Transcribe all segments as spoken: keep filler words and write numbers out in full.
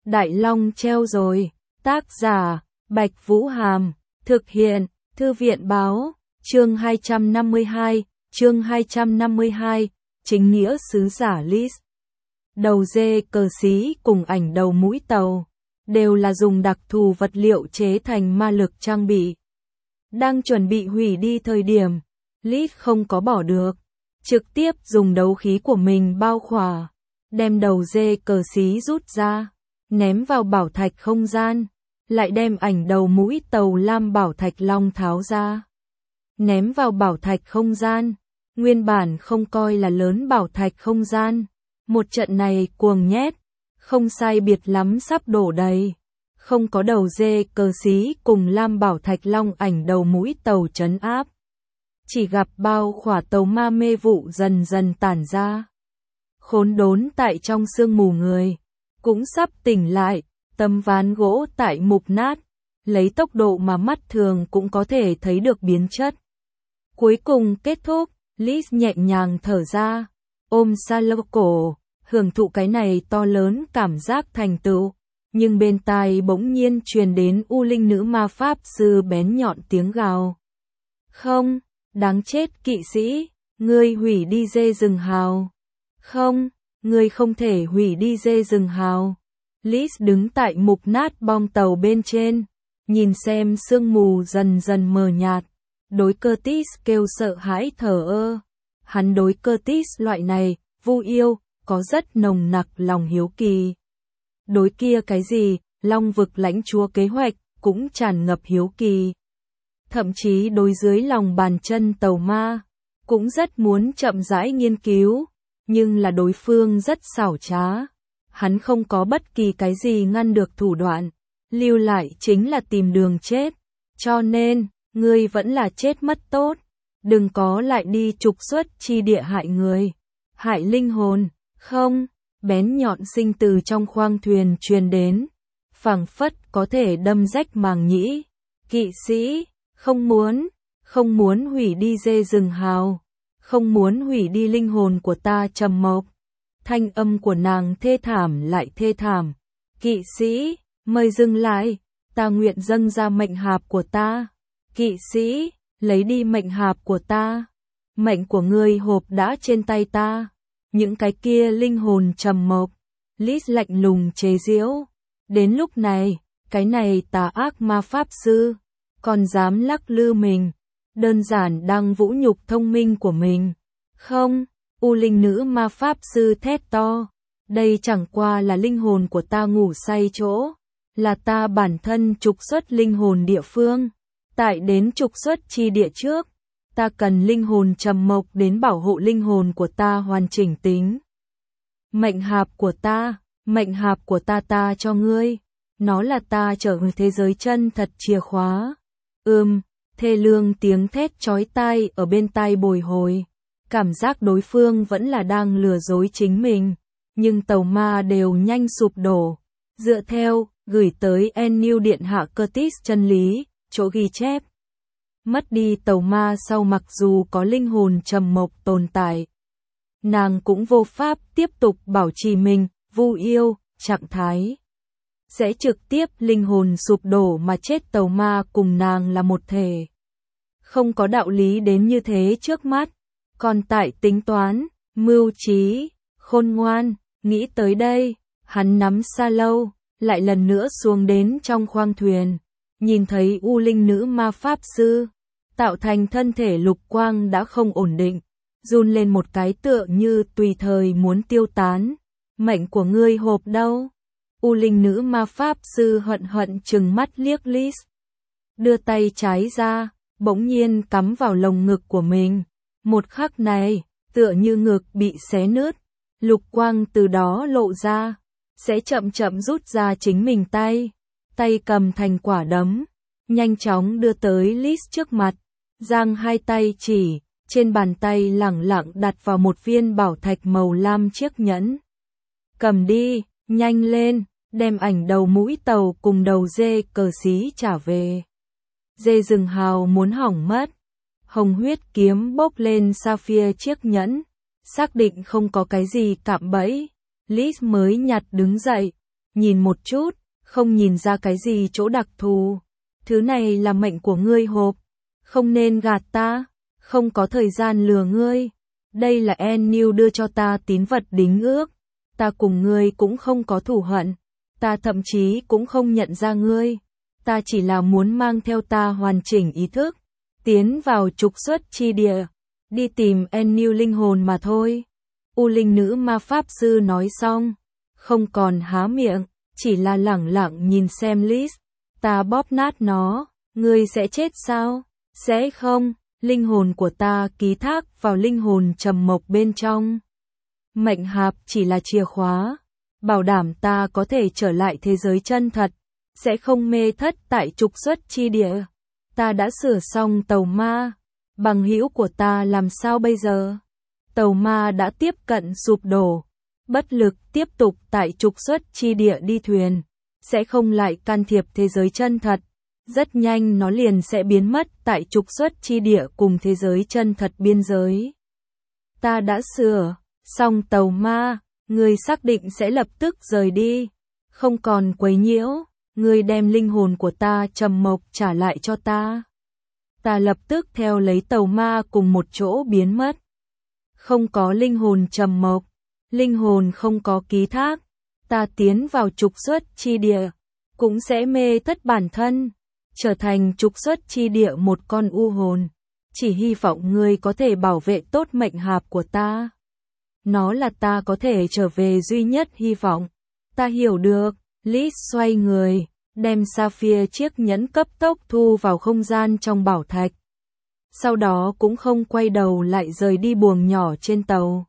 Đại Long treo rồi. Tác giả, Bạch Vũ Hàm. Thực hiện, Thư viện Báo. Chương hai trăm năm mươi hai, chương hai trăm năm mươi hai, chính nghĩa sứ giả Lis. Đầu dê cờ xí cùng ảnh đầu mũi tàu, đều là dùng đặc thù vật liệu chế thành ma lực trang bị. Đang chuẩn bị hủy đi thời điểm, Lis không có bỏ được, trực tiếp dùng đấu khí của mình bao khỏa, đem đầu dê cờ xí rút ra, ném vào bảo thạch không gian, lại đem ảnh đầu mũi tàu lam bảo thạch long tháo ra, ném vào bảo thạch không gian. Nguyên bản không coi là lớn bảo thạch không gian, một trận này cuồng nhét, không sai biệt lắm sắp đổ đầy, không có đầu dê cờ xí cùng lam bảo thạch long ảnh đầu mũi tàu trấn áp. Chỉ gặp bao khỏa tàu ma mê vụ dần dần tản ra. Khốn đốn tại trong sương mù người, cũng sắp tỉnh lại, tấm ván gỗ tại mục nát, lấy tốc độ mà mắt thường cũng có thể thấy được biến chất. Cuối cùng kết thúc, Lis nhẹ nhàng thở ra, ôm Salo cổ, hưởng thụ cái này to lớn cảm giác thành tựu, nhưng bên tai bỗng nhiên truyền đến U Linh nữ ma pháp sư bén nhọn tiếng gào. Không, đáng chết kỵ sĩ, ngươi hủy đi dê rừng hào. Không, ngươi không thể hủy đi dê rừng hào. Lis đứng tại mục nát bong tàu bên trên, nhìn xem sương mù dần dần mờ nhạt. Đối Curtis kêu sợ hãi thờ ơ. Hắn đối Curtis loại này, vu yêu, có rất nồng nặc lòng hiếu kỳ. Đối kia cái gì, Long vực lãnh chúa kế hoạch, cũng tràn ngập hiếu kỳ. Thậm chí đối dưới lòng bàn chân tàu ma, cũng rất muốn chậm rãi nghiên cứu, nhưng là đối phương rất xảo trá. Hắn không có bất kỳ cái gì ngăn được thủ đoạn, lưu lại chính là tìm đường chết. Cho nên, ngươi vẫn là chết mất tốt, đừng có lại đi trục xuất chi địa hại người, hại linh hồn. Không, bén nhọn sinh từ trong khoang thuyền truyền đến, phảng phất có thể đâm rách màng nhĩ. Kỵ sĩ, không muốn, không muốn hủy đi dê rừng hào, không muốn hủy đi linh hồn của ta trầm mộc. Thanh âm của nàng thê thảm lại thê thảm. Kỵ sĩ, mời dừng lại, ta nguyện dâng ra mệnh hạp của ta. Kỵ sĩ, lấy đi mệnh hạp của ta. Mệnh của ngươi hộp đã trên tay ta. Những cái kia linh hồn trầm mộc. Lis lạnh lùng chế giễu. Đến lúc này, cái này tà ác ma pháp sư, còn dám lắc lư mình, đơn giản đang vũ nhục thông minh của mình. Không, U Linh nữ ma pháp sư thét to. Đây chẳng qua là linh hồn của ta ngủ say chỗ, là ta bản thân trục xuất linh hồn địa phương. Tại đến trục xuất chi địa trước, ta cần linh hồn trầm mộc đến bảo hộ linh hồn của ta hoàn chỉnh tính. Mệnh hạp của ta, mệnh hạp của ta ta cho ngươi, nó là ta trở về thế giới chân thật chìa khóa. Ừm, thê lương tiếng thét chói tai ở bên tai bồi hồi, cảm giác đối phương vẫn là đang lừa dối chính mình, nhưng tàu ma đều nhanh sụp đổ. Dựa theo, gửi tới Enil điện hạ Curtis chân lý, chỗ ghi chép. Mất đi tàu ma sau mặc dù có linh hồn trầm mộc tồn tại, nàng cũng vô pháp tiếp tục bảo trì mình, vu yêu, trạng thái. Sẽ trực tiếp linh hồn sụp đổ mà chết, tàu ma cùng nàng là một thể. Không có đạo lý đến như thế trước mắt, còn tại tính toán, mưu trí, khôn ngoan. Nghĩ tới đây, hắn nắm xa lâu, lại lần nữa xuống đến trong khoang thuyền. Nhìn thấy U Linh nữ ma pháp sư, tạo thành thân thể lục quang đã không ổn định, run lên một cái tựa như tùy thời muốn tiêu tán. Mệnh của ngươi hộp đâu? U Linh nữ ma pháp sư hận hận trừng mắt liếc Lis. Đưa tay trái ra, bỗng nhiên cắm vào lồng ngực của mình. Một khắc này, tựa như ngực bị xé nứt, lục quang từ đó lộ ra, sẽ chậm chậm rút ra chính mình tay. Tay cầm thành quả đấm, nhanh chóng đưa tới Lis trước mặt, giang hai tay chỉ, trên bàn tay lẳng lặng đặt vào một viên bảo thạch màu lam chiếc nhẫn. Cầm đi, nhanh lên, đem ảnh đầu mũi tàu cùng đầu dê cờ xí trả về. Dê rừng hào muốn hỏng mất. Hồng huyết kiếm bốc lên sapphire chiếc nhẫn, xác định không có cái gì cạm bẫy. Lis mới nhặt đứng dậy, nhìn một chút, không nhìn ra cái gì chỗ đặc thù. Thứ này là mệnh của ngươi hộp, không nên gạt ta, không có thời gian lừa ngươi. Đây là Ennew đưa cho ta tín vật đính ước, ta cùng ngươi cũng không có thù hận, ta thậm chí cũng không nhận ra ngươi, ta chỉ là muốn mang theo ta hoàn chỉnh ý thức, tiến vào trục xuất chi địa, đi tìm Ennew linh hồn mà thôi. U linh nữ ma pháp sư nói xong, không còn há miệng, chỉ là lẳng lặng nhìn xem Liz. Ta bóp nát nó, ngươi sẽ chết sao? Sẽ không, linh hồn của ta ký thác vào linh hồn trầm mộc bên trong. Mệnh hạp chỉ là chìa khóa, bảo đảm ta có thể trở lại thế giới chân thật, sẽ không mê thất tại trục xuất chi địa. Ta đã sửa xong tàu ma, bằng hữu của ta làm sao bây giờ? Tàu ma đã tiếp cận sụp đổ, bất lực tiếp tục tại trục xuất chi địa đi thuyền, sẽ không lại can thiệp thế giới chân thật. Rất nhanh nó liền sẽ biến mất tại trục xuất chi địa cùng thế giới chân thật biên giới. Ta đã sửa xong tàu ma, ngươi xác định sẽ lập tức rời đi, không còn quấy nhiễu, ngươi đem linh hồn của ta trầm mộc trả lại cho ta. Ta lập tức theo lấy tàu ma cùng một chỗ biến mất. Không có linh hồn trầm mộc, linh hồn không có ký thác, ta tiến vào trục xuất chi địa, cũng sẽ mê thất bản thân, trở thành trục xuất chi địa một con u hồn. Chỉ hy vọng ngươi có thể bảo vệ tốt mệnh hạp của ta. Nó là ta có thể trở về duy nhất hy vọng. Ta hiểu được. Liz xoay người, đem Sapphire chiếc nhẫn cấp tốc thu vào không gian trong bảo thạch. Sau đó cũng không quay đầu lại rời đi buồng nhỏ trên tàu.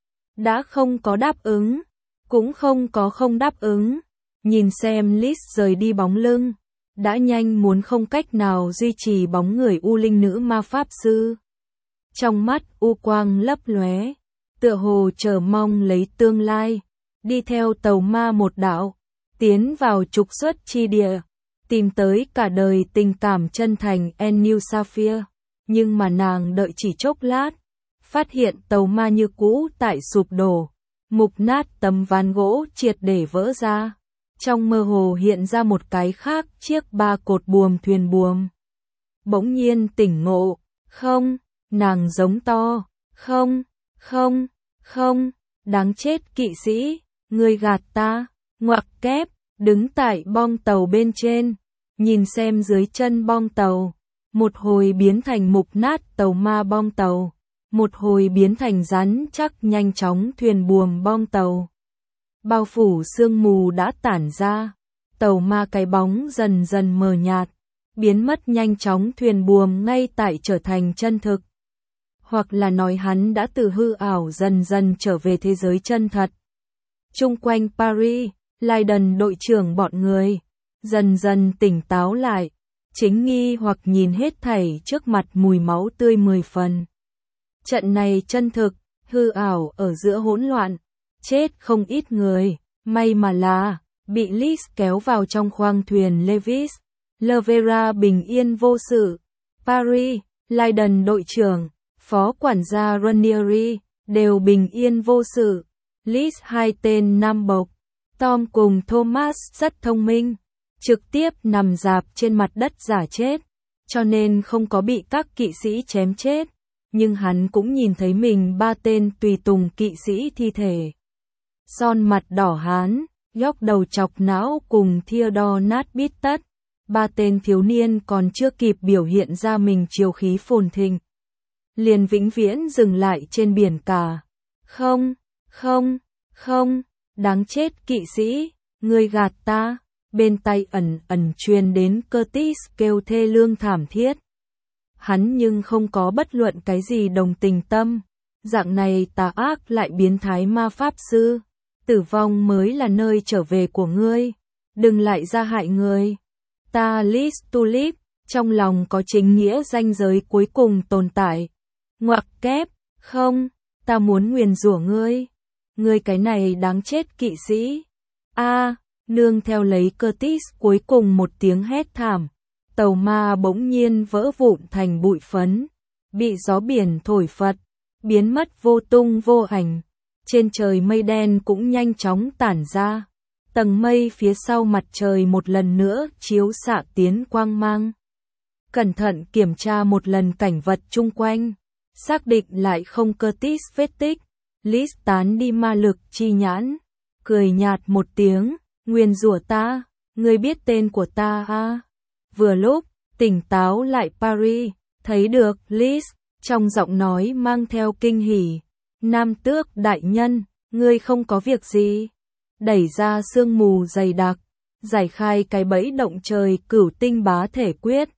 Đã không có đáp ứng, cũng không có không đáp ứng. Nhìn xem Liz rời đi bóng lưng, đã nhanh muốn không cách nào duy trì bóng người u linh nữ ma pháp sư. Trong mắt u quang lấp lóe, tựa hồ chờ mong lấy tương lai, đi theo tàu ma một đạo, tiến vào trục xuất chi địa, tìm tới cả đời tình cảm chân thành Ennew Sapphire. Nhưng mà nàng đợi chỉ chốc lát, phát hiện tàu ma như cũ tại sụp đổ, mục nát, tấm ván gỗ triệt để vỡ ra. Trong mơ hồ hiện ra một cái khác chiếc ba cột buồm thuyền buồm. Bỗng nhiên tỉnh ngộ, không, nàng giống to, không, không, không, đáng chết kỵ sĩ, ngươi gạt ta, ngoặc kép, đứng tại bong tàu bên trên, nhìn xem dưới chân bong tàu, một hồi biến thành mục nát tàu ma bong tàu, một hồi biến thành rắn chắc nhanh chóng thuyền buồm bong tàu. Bao phủ sương mù đã tản ra, tàu ma cái bóng dần dần mờ nhạt, biến mất nhanh chóng thuyền buồm ngay tại trở thành chân thực. Hoặc là nói hắn đã từ hư ảo dần dần trở về thế giới chân thật. Chung quanh Paris, Leiden đội trưởng bọn người, dần dần tỉnh táo lại, chính nghi hoặc nhìn hết thảy trước mặt mùi máu tươi mười phần. Trận này chân thực, hư ảo ở giữa hỗn loạn. Chết không ít người, may mà là, bị Liz kéo vào trong khoang thuyền Lewis. Lavera bình yên vô sự. Paris, Leiden đội trưởng, phó quản gia Ranieri, đều bình yên vô sự. Liz hai tên nam bộc, Tom cùng Thomas rất thông minh, trực tiếp nằm rạp trên mặt đất giả chết, cho nên không có bị các kỵ sĩ chém chết. Nhưng hắn cũng nhìn thấy mình ba tên tùy tùng kỵ sĩ thi thể. Son mặt đỏ hán, nhóc đầu chọc não cùng Theodore nát bít tất. Ba tên thiếu niên còn chưa kịp biểu hiện ra mình chiêu khí phồn thịnh, liền vĩnh viễn dừng lại trên biển cả. Không, không, không, đáng chết kỵ sĩ, ngươi gạt ta. Bên tai ẩn ẩn truyền đến Curtis kêu thê lương thảm thiết. Hắn nhưng không có bất luận cái gì đồng tình tâm. Dạng này tà ác lại biến thái ma pháp sư. Tử vong mới là nơi trở về của ngươi. Đừng lại ra hại người. Ta Liz Tulip, trong lòng có chính nghĩa ranh giới cuối cùng tồn tại. Ngoặc kép, không, ta muốn nguyền rủa ngươi. Ngươi cái này đáng chết kỵ sĩ. A, nương theo lấy Curtis cuối cùng một tiếng hét thảm. Tàu ma bỗng nhiên vỡ vụn thành bụi phấn, bị gió biển thổi phật, biến mất vô tung vô ảnh. Trên trời mây đen cũng nhanh chóng tản ra. Tầng mây phía sau mặt trời một lần nữa chiếu xạ tiến quang mang. Cẩn thận kiểm tra một lần cảnh vật chung quanh, xác định lại không Curtis vết tích, Liz tán đi ma lực chi nhãn, cười nhạt một tiếng, nguyền rủa ta, ngươi biết tên của ta à? Vừa lúc, tỉnh táo lại Paris, thấy được Liz, trong giọng nói mang theo kinh hỉ. Nam tước đại nhân, ngươi không có việc gì? Đẩy ra sương mù dày đặc, giải khai cái bẫy động trời cửu tinh bá thể quyết.